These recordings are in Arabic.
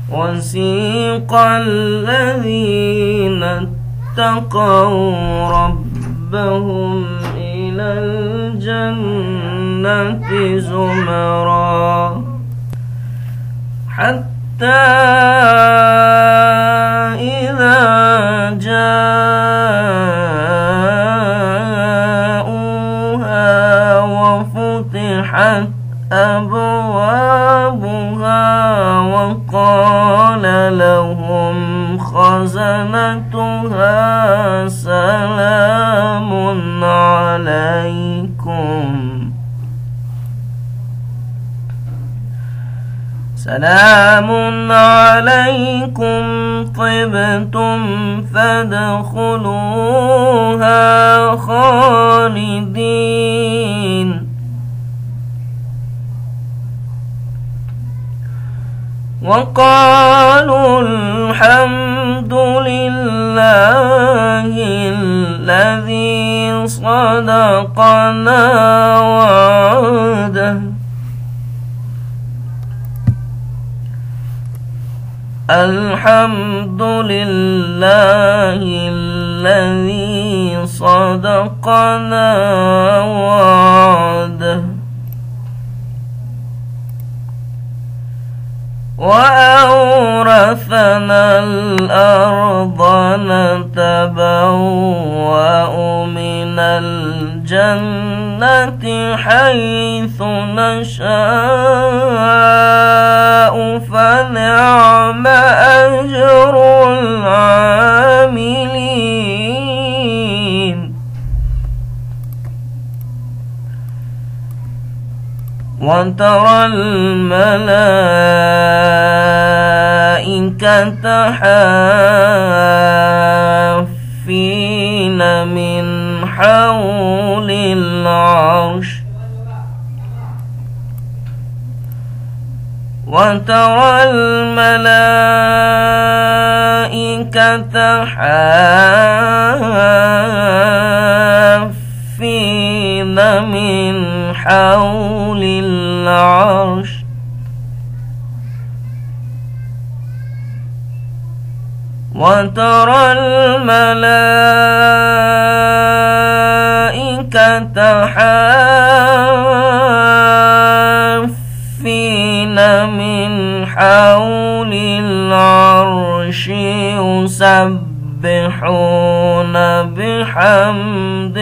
وسيق الذين اتقوا ربهم إلى الجنة زمرا حتى إذا جاءوها وفتحت أبوابها وقال لهم خزنتها سلام عليكم طبتم فادخلوها خالدين وقالوا الحمد لله الذي صدقنا وعده الحمد لله الذي صدقنا وعده وأورثنا الأرض نتبوأ من الجنة حيث نشاء فنعم أجر العاملين وترى الملائكة حافين من حول العرش وترى الملائكة حافين من حول العرش وترى الملائكة حافين من حول العرش يسبحون بحمد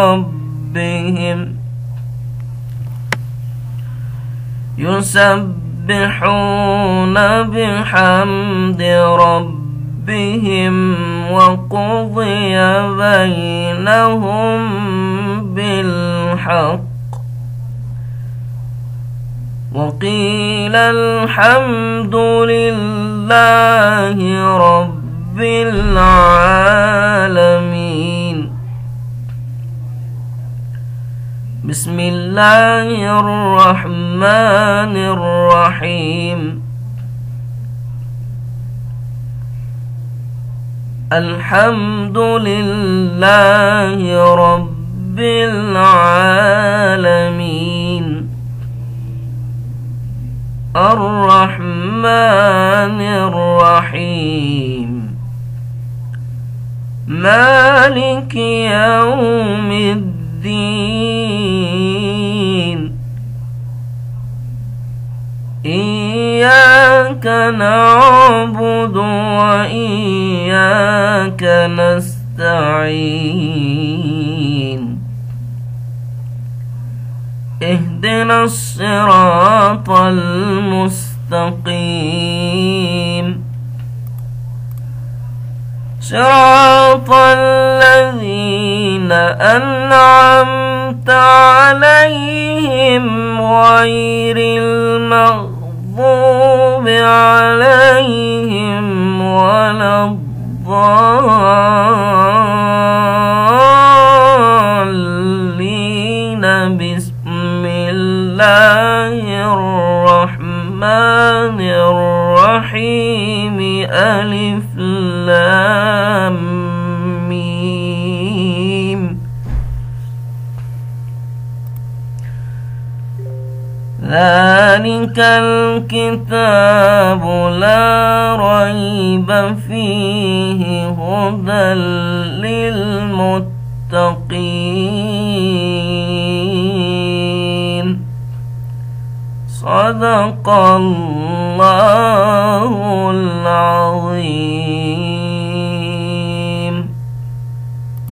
ربهم وقضي بينهم بالحق وقيل الحمد لله رب العالمين. بسم الله الرحمن الرحيم. الحمد لله رب العالمين الرحمن الرحيم مالك يوم الدين إياك نعبد وإياك نستعين اهدنا الصراط المستقيم صراط الذين أنعمت عليهم غير المغضوب عليهم ولا الضالين. بسم الله الرحمن الرحيم ألف لام ميم ذلك ذلك الكتاب لا ريب فيه هدى للمتقين. صدق الله